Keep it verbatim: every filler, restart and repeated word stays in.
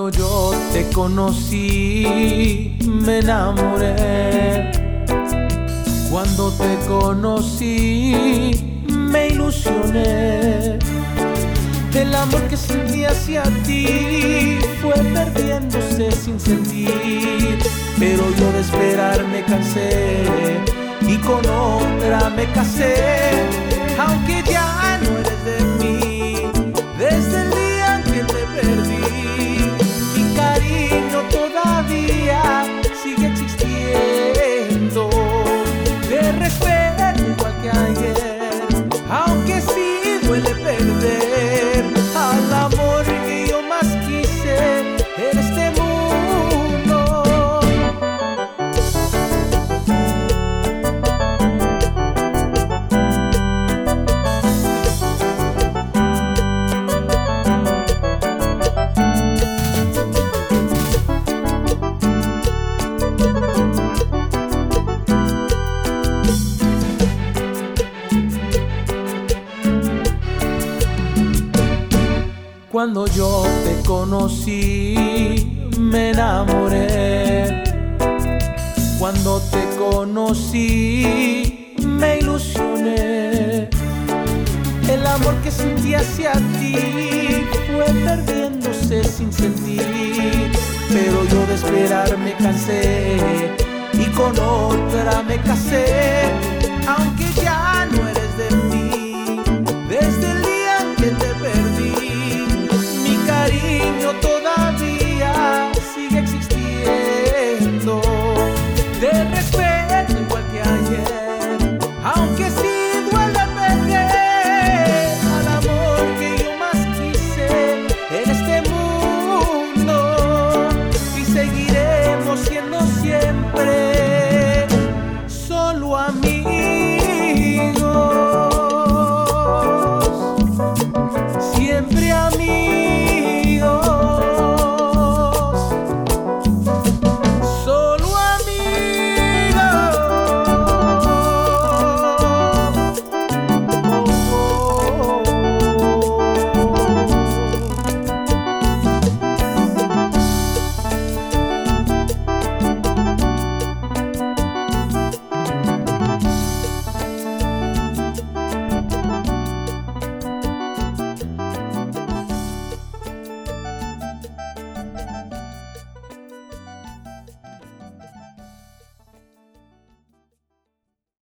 Cuando yo te conocí, me enamoré. Cuando te conocí, me ilusioné. El amor que sentí hacia ti fue perdiéndose sin sentir. Pero yo de esperar me cansé y con otra me casé. Aunque ya no eres de mí, desde el día en que te perdí, mi cariño todavía sigue existiendo. Te respeto igual que ayer, aunque sí duele perder al amor que yo más quise en este mundo. Cuando yo te conocí, me enamoré. Cuando te conocí, me ilusioné. El amor que sentí hacia ti fue perdiéndose sin sentir. Pero yo de esperar me cansé y con otra me casé. Aunque ya no eres de mí,